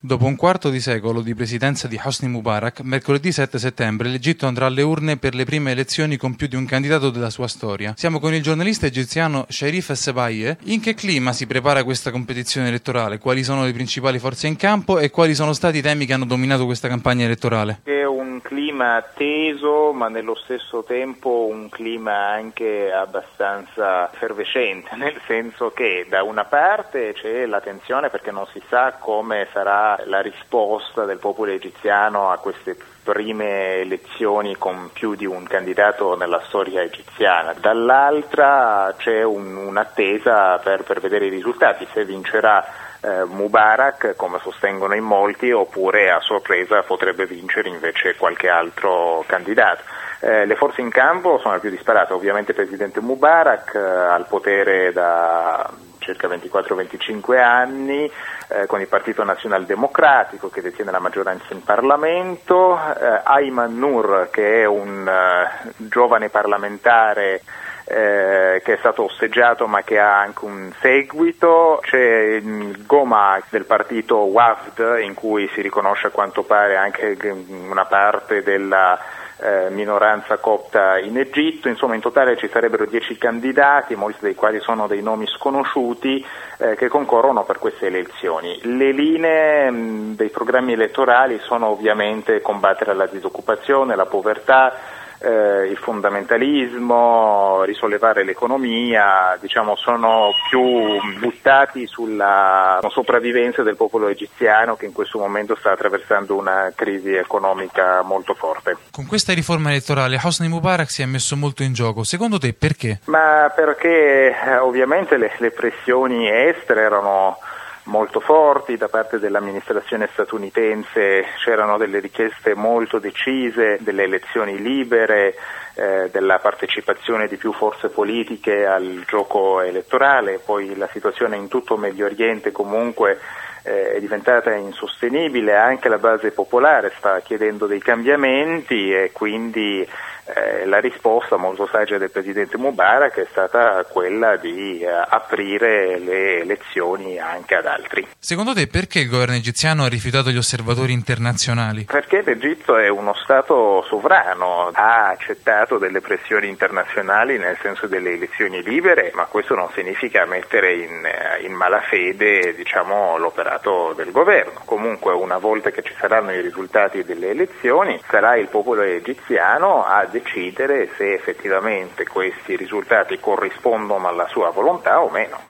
Dopo un quarto di secolo di presidenza di Hosni Mubarak, mercoledì 7 settembre l'Egitto andrà alle urne per le prime elezioni con più di un candidato della sua storia. Siamo con il giornalista egiziano Cherif El-Sebaie. In che clima si prepara questa competizione elettorale? Quali sono le principali forze in campo e quali sono stati i temi che hanno dominato questa campagna elettorale? È un clima teso, ma nello stesso tempo un clima anche abbastanza effervescente, nel senso che da una parte c'è la tensione perché non si sa come sarà la risposta del popolo egiziano a queste prime elezioni con più di un candidato nella storia egiziana. Dall'altra c'è un'attesa per vedere i risultati, se vincerà Mubarak, come sostengono in molti, oppure a sorpresa potrebbe vincere invece qualche altro candidato. Le forze in campo sono le più disparate, ovviamente il presidente Mubarak al potere da circa 24-25 anni, con il Partito Nazional Democratico che detiene la maggioranza in Parlamento, Ayman Nour che è un giovane parlamentare che è stato osteggiato ma che ha anche un seguito, c'è il Goma del partito Wafd in cui si riconosce a quanto pare anche una parte della minoranza copta in Egitto. Insomma, in totale ci sarebbero 10 candidati, molti dei quali sono dei nomi sconosciuti, che concorrono per queste elezioni. Le linee dei programmi elettorali sono ovviamente combattere la disoccupazione, la povertà, il fondamentalismo, risollevare l'economia, sono più buttati sulla sopravvivenza del popolo egiziano che in questo momento sta attraversando una crisi economica molto forte. Con questa riforma elettorale Hosni Mubarak si è messo molto in gioco, secondo te perché? Ma perché ovviamente le pressioni estere erano molto forti da parte dell'amministrazione statunitense, c'erano delle richieste molto decise, delle elezioni libere, della partecipazione di più forze politiche al gioco elettorale. Poi la situazione in tutto Medio Oriente comunque è diventata insostenibile, anche la base popolare sta chiedendo dei cambiamenti e quindi la risposta molto saggia del presidente Mubarak è stata quella di aprire le elezioni anche ad altri. Secondo te perché il governo egiziano ha rifiutato gli osservatori internazionali? Perché l'Egitto è uno Stato sovrano, ha accettato delle pressioni internazionali nel senso delle elezioni libere, ma questo non significa mettere in malafede l'operato del governo. Comunque una volta che ci saranno i risultati delle elezioni sarà il popolo egiziano a decidere se effettivamente questi risultati corrispondono alla sua volontà o meno.